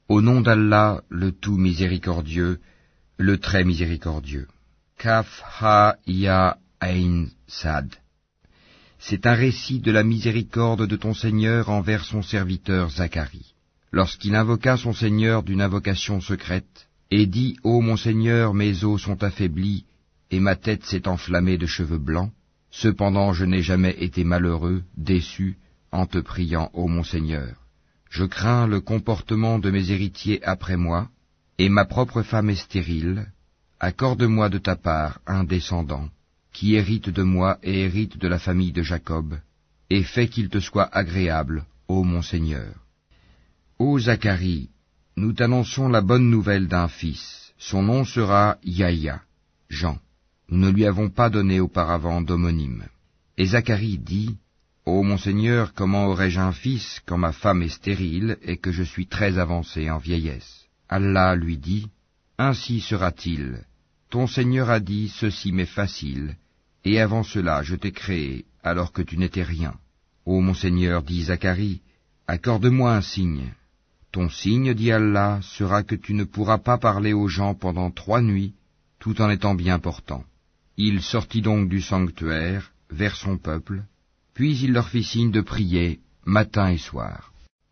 Au nom d'Allah, le tout miséricordieux, le très miséricordieux. Kaf ha ya ain sad. C'est un récit de la miséricorde de ton Seigneur envers son serviteur Zacharie. Lorsqu'il invoqua son Seigneur d'une invocation secrète, et dit « Ô mon Seigneur, mes os sont affaiblis, et ma tête s'est enflammée de cheveux blancs. Cependant je n'ai jamais été malheureux, déçu, en te priant, ô mon Seigneur. Je crains le comportement de mes héritiers après moi, et ma propre femme est stérile. Accorde-moi de ta part un descendant, qui hérite de moi et hérite de la famille de Jacob, et fais qu'il te soit agréable, ô mon Seigneur. Ô Zacharie, nous t'annonçons la bonne nouvelle d'un fils. Son nom sera Yahya, Jean. Nous ne lui avons pas donné auparavant d'homonyme. Et Zacharie dit, Ô mon Seigneur, comment aurais-je un fils quand ma femme est stérile et que je suis très avancé en vieillesse? Allah lui dit, Ainsi sera-t-il. Ton Seigneur a dit, ceci m'est facile, et avant cela je t'ai créé alors que tu n'étais rien. Ô mon Seigneur, dit Zacharie, accorde-moi un signe. Ton signe, dit Allah, sera que tu ne pourras pas parler aux gens pendant 3 nuits, tout en étant bien portant. Il sortit donc du sanctuaire, vers son peuple, puis il leur fit signe de prier, matin et soir.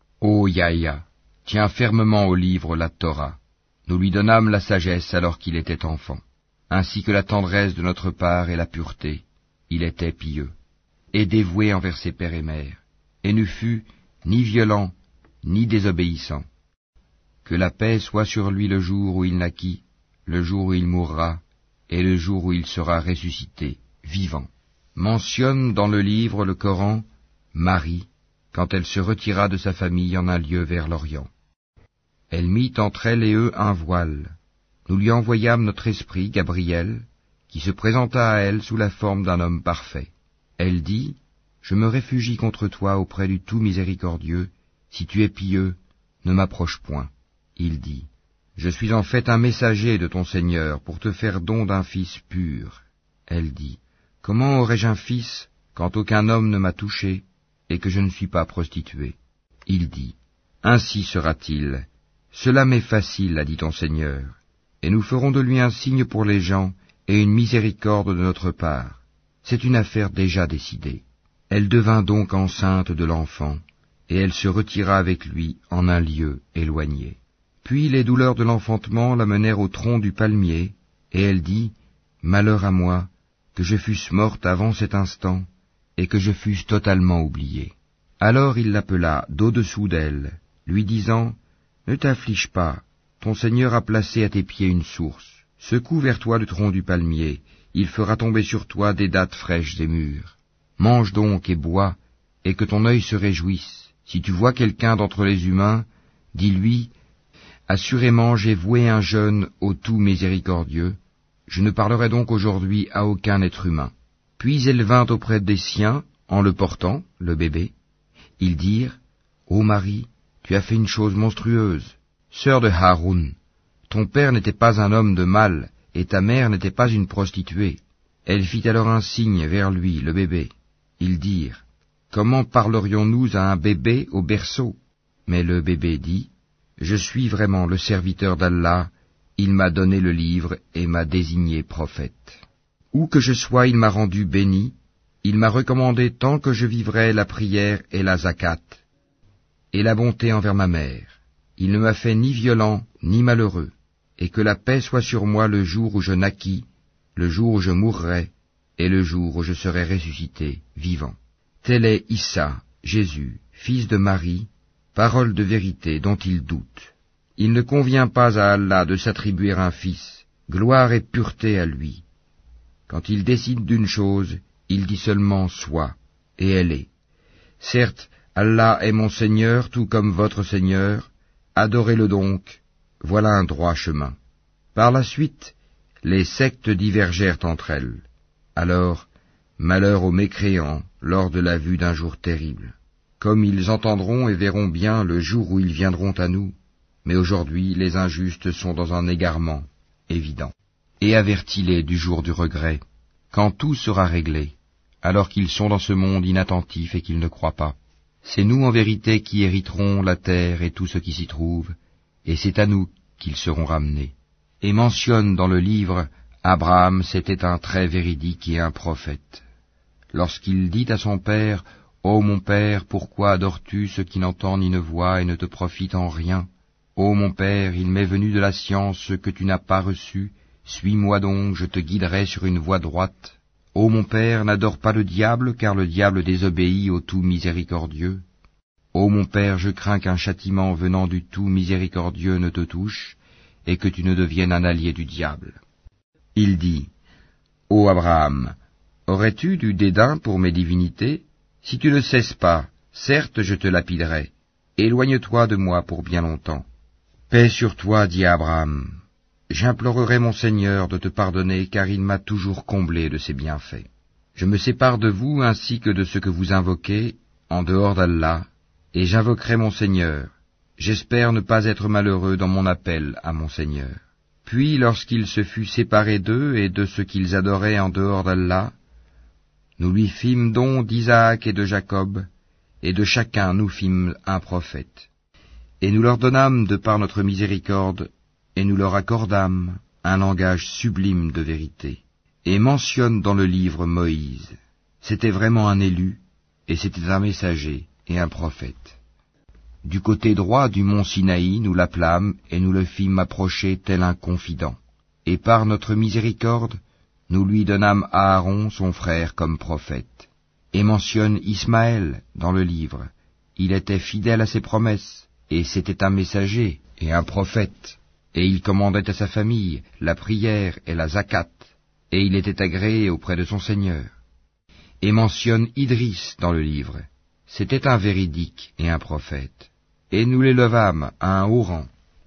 Ô Yahya, tiens fermement au livre la Torah. Nous lui donnâmes la sagesse alors qu'il était enfant, ainsi que la tendresse de notre part et la pureté. Il était pieux, et dévoué envers ses pères et mères, et ne fut ni violent, ni désobéissant. Que la paix soit sur lui le jour où il naquit, le jour où il mourra, et le jour où il sera ressuscité, vivant. Mentionne dans le livre le Coran, Marie, quand elle se retira de sa famille en un lieu vers l'Orient. Elle mit entre elle et eux un voile. Nous lui envoyâmes notre esprit, Gabriel, qui se présenta à elle sous la forme d'un homme parfait. Elle dit, Je me réfugie contre toi auprès du tout miséricordieux. Si tu es pieux, ne m'approche point. Il dit, Je suis en fait un messager de ton Seigneur pour te faire don d'un fils pur. Elle dit, Comment aurais-je un fils quand aucun homme ne m'a touché et que je ne suis pas prostituée? Il dit, Ainsi sera-t-il. Cela m'est facile, a dit ton Seigneur, et nous ferons de lui un signe pour les gens et une miséricorde de notre part. C'est une affaire déjà décidée. Elle devint donc enceinte de l'enfant, et elle se retira avec lui en un lieu éloigné. Puis les douleurs de l'enfantement la menèrent au tronc du palmier, et elle dit, Malheur à moi, que je fusse morte avant cet instant, et que je fusse totalement oubliée. Alors il l'appela d'au-dessous d'elle, lui disant, Ne t'afflige pas, ton Seigneur a placé à tes pieds une source. Secoue vers toi le tronc du palmier, il fera tomber sur toi des dattes fraîches et mûres. Mange donc et bois, et que ton œil se réjouisse. Si tu vois quelqu'un d'entre les humains, dis-lui, Assurément j'ai voué un jeûne au tout miséricordieux, je ne parlerai donc aujourd'hui à aucun être humain. Puis elle vint auprès des siens, en le portant, le bébé. Ils dirent, Ô Marie, tu as fait une chose monstrueuse. Sœur de Haroun, ton père n'était pas un homme de mal, et ta mère n'était pas une prostituée. Elle fit alors un signe vers lui, le bébé. Ils dirent, Comment parlerions-nous à un bébé au berceau? Mais le bébé dit, Je suis vraiment le serviteur d'Allah, il m'a donné le livre et m'a désigné prophète. Où que je sois, il m'a rendu béni, il m'a recommandé tant que je vivrai la prière et la zakat, et la bonté envers ma mère. Il ne m'a fait ni violent, ni malheureux, et que la paix soit sur moi le jour où je naquis, le jour où je mourrai, et le jour où je serai ressuscité, vivant. Tel est Issa, Jésus, fils de Marie, parole de vérité dont il doute. Il ne convient pas à Allah de s'attribuer un fils, gloire et pureté à lui. Quand il décide d'une chose, il dit seulement « soit », et elle est. Certes, Allah est mon Seigneur tout comme votre Seigneur, adorez-le donc, voilà un droit chemin. Par la suite, les sectes divergèrent entre elles. Alors, malheur aux mécréants lors de la vue d'un jour terrible. Comme ils entendront et verront bien le jour où ils viendront à nous, mais aujourd'hui les injustes sont dans un égarement évident. Et avertis-les du jour du regret, quand tout sera réglé, alors qu'ils sont dans ce monde inattentif et qu'ils ne croient pas. C'est nous en vérité qui hériterons la terre et tout ce qui s'y trouve, et c'est à nous qu'ils seront ramenés. Et mentionne dans le livre, Abraham c'était un très véridique et un prophète. Lorsqu'il dit à son père, « Ô mon père, pourquoi adores-tu ce qui n'entend ni ne voit et ne te profite en rien? Ô mon père, il m'est venu de la science que tu n'as pas reçu, suis-moi donc, je te guiderai sur une voie droite. Ô mon père, n'adore pas le diable, car le diable désobéit au tout miséricordieux. Ô mon père, je crains qu'un châtiment venant du tout miséricordieux ne te touche, et que tu ne deviennes un allié du diable. » Il dit, « Ô Abraham, aurais-tu du dédain pour mes divinités? Si tu ne cesses pas, certes je te lapiderai. Éloigne-toi de moi pour bien longtemps. » Paix sur toi, dit Abraham. J'implorerai mon Seigneur de te pardonner, car il m'a toujours comblé de ses bienfaits. Je me sépare de vous ainsi que de ce que vous invoquez, en dehors d'Allah, et j'invoquerai mon Seigneur. J'espère ne pas être malheureux dans mon appel à mon Seigneur. Puis, lorsqu'il se fut séparé d'eux et de ce qu'ils adoraient en dehors d'Allah, nous lui fîmes don d'Isaac et de Jacob, et de chacun nous fîmes un prophète. Et nous leur donnâmes de par notre miséricorde, et nous leur accordâmes un langage sublime de vérité. Et mentionne dans le livre Moïse. C'était vraiment un élu, et c'était un messager et un prophète. Du côté droit du mont Sinaï, nous l'appelâmes, et nous le fîmes approcher tel un confident. Et par notre miséricorde, nous lui donnâmes Aaron, son frère, comme prophète. Et mentionne Ismaël dans le livre. Il était fidèle à ses promesses, et c'était un messager et un prophète. Et il commandait à sa famille la prière et la zakat, et il était agréé auprès de son Seigneur. Et mentionne Idris dans le livre. C'était un véridique et un prophète. Et nous l'élevâmes à un haut rang.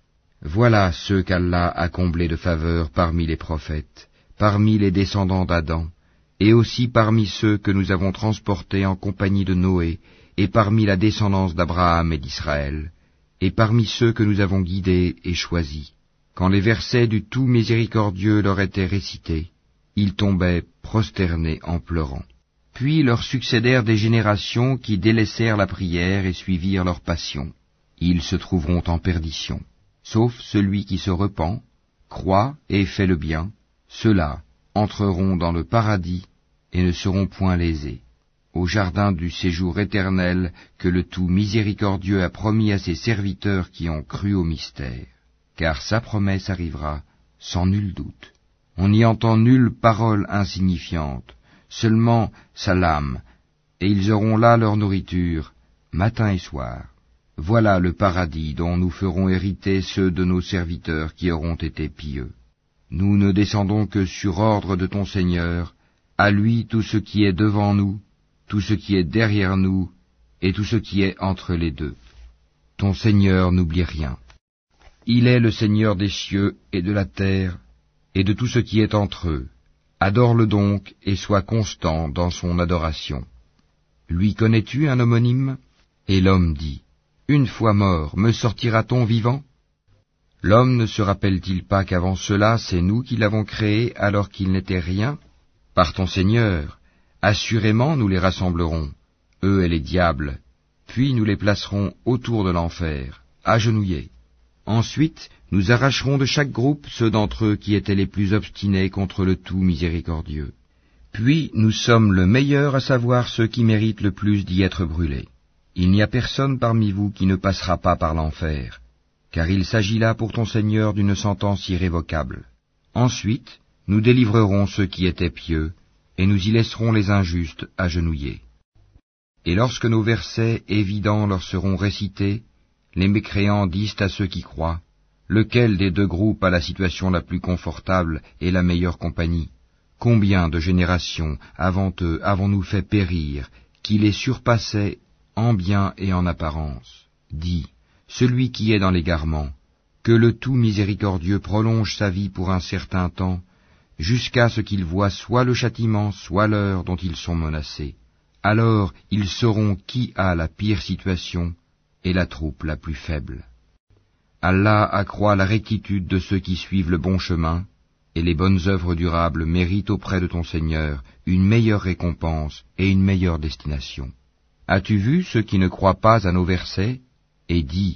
Voilà ceux qu'Allah a comblés de faveur parmi les prophètes, parmi les descendants d'Adam, et aussi parmi ceux que nous avons transportés en compagnie de Noé, et parmi la descendance d'Abraham et d'Israël, et parmi ceux que nous avons guidés et choisis. Quand les versets du tout miséricordieux leur étaient récités, ils tombaient prosternés en pleurant. Puis leur succédèrent des générations qui délaissèrent la prière et suivirent leur passion. Ils se trouveront en perdition. Sauf celui qui se repent, croit et fait le bien, ceux-là entreront dans le paradis et ne seront point lésés, au jardin du séjour éternel que le tout miséricordieux a promis à ses serviteurs qui ont cru au mystère. Car sa promesse arrivera sans nul doute. On n'y entend nulle parole insignifiante, seulement salam, et ils auront là leur nourriture, matin et soir. Voilà le paradis dont nous ferons hériter ceux de nos serviteurs qui auront été pieux. Nous ne descendons que sur ordre de ton Seigneur, à lui tout ce qui est devant nous, tout ce qui est derrière nous, et tout ce qui est entre les deux. Ton Seigneur n'oublie rien. Il est le Seigneur des cieux et de la terre, et de tout ce qui est entre eux. Adore-le donc, et sois constant dans son adoration. Lui connais-tu un homonyme? Et l'homme dit, une fois mort, me sortira-t-on vivant? L'homme ne se rappelle-t-il pas qu'avant cela, c'est nous qui l'avons créé alors qu'il n'était rien? Par ton Seigneur, assurément nous les rassemblerons, eux et les diables, puis nous les placerons autour de l'enfer, agenouillés. Ensuite, nous arracherons de chaque groupe ceux d'entre eux qui étaient les plus obstinés contre le tout miséricordieux. Puis nous sommes le meilleur à savoir ceux qui méritent le plus d'y être brûlés. Il n'y a personne parmi vous qui ne passera pas par l'enfer, car il s'agit là pour ton Seigneur d'une sentence irrévocable. Ensuite, nous délivrerons ceux qui étaient pieux, et nous y laisserons les injustes agenouillés. Et lorsque nos versets évidents leur seront récités, les mécréants disent à ceux qui croient, lequel des deux groupes a la situation la plus confortable et la meilleure compagnie? Combien de générations avant eux avons-nous fait périr, qui les surpassaient en bien et en apparence? Dis, celui qui est dans l'égarement, que le tout miséricordieux prolonge sa vie pour un certain temps, jusqu'à ce qu'ils voient soit le châtiment, soit l'heure dont ils sont menacés. Alors ils sauront qui a la pire situation et la troupe la plus faible. Allah accroît la rectitude de ceux qui suivent le bon chemin, et les bonnes œuvres durables méritent auprès de ton Seigneur une meilleure récompense et une meilleure destination. As-tu vu ceux qui ne croient pas à nos versets? Et dis,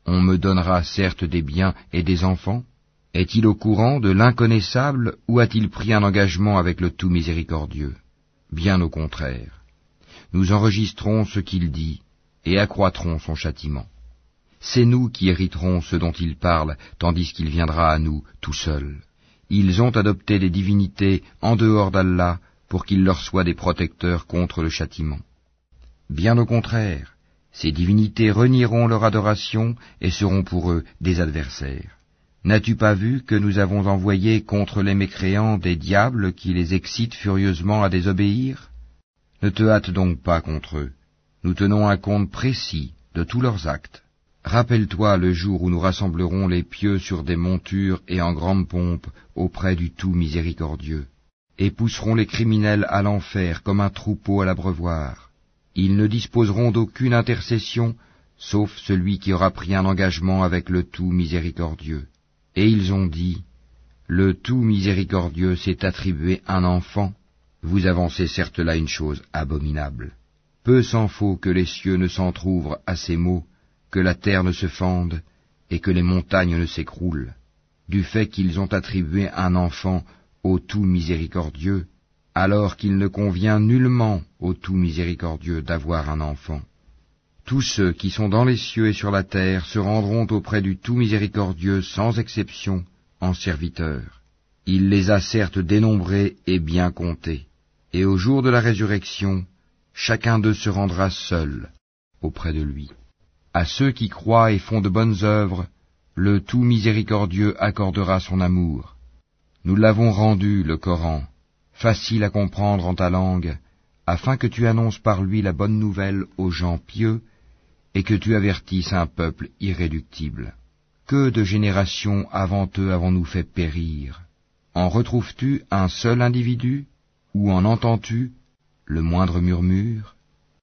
On me donnera certes des biens et des enfants. Est-il au courant de l'inconnaissable ou a-t-il pris un engagement avec le tout miséricordieux? Bien au contraire. Nous enregistrons ce qu'il dit et accroîtrons son châtiment. C'est nous qui hériterons ce dont il parle, tandis qu'il viendra à nous tout seul. Ils ont adopté des divinités en dehors d'Allah pour qu'ils leur soient des protecteurs contre le châtiment. Bien au contraire, ces divinités renieront leur adoration et seront pour eux des adversaires. N'as-tu pas vu que nous avons envoyé contre les mécréants des diables qui les excitent furieusement à désobéir? Ne te hâte donc pas contre eux. Nous tenons un compte précis de tous leurs actes. Rappelle-toi le jour où nous rassemblerons les pieux sur des montures et en grande pompe auprès du tout miséricordieux, et pousserons les criminels à l'enfer comme un troupeau à l'abreuvoir. Ils ne disposeront d'aucune intercession, sauf celui qui aura pris un engagement avec le tout miséricordieux. Et ils ont dit, le tout miséricordieux s'est attribué un enfant. Vous avancez certes là une chose abominable. Peu s'en faut que les cieux ne s'entr'ouvrent à ces mots, que la terre ne se fende et que les montagnes ne s'écroulent, du fait qu'ils ont attribué un enfant au tout miséricordieux, alors qu'il ne convient nullement au tout miséricordieux d'avoir un enfant. Tous ceux qui sont dans les cieux et sur la terre se rendront auprès du tout miséricordieux sans exception en serviteurs. Il les a certes dénombrés et bien comptés, et au jour de la résurrection, chacun d'eux se rendra seul auprès de lui. À ceux qui croient et font de bonnes œuvres, le tout miséricordieux accordera son amour. Nous l'avons rendu, le Coran, facile à comprendre en ta langue, afin que tu annonces par lui la bonne nouvelle aux gens pieux, et que tu avertisses un peuple irréductible. Que de générations avant eux avons-nous fait périr? En retrouves-tu un seul individu, ou en entends-tu le moindre murmure?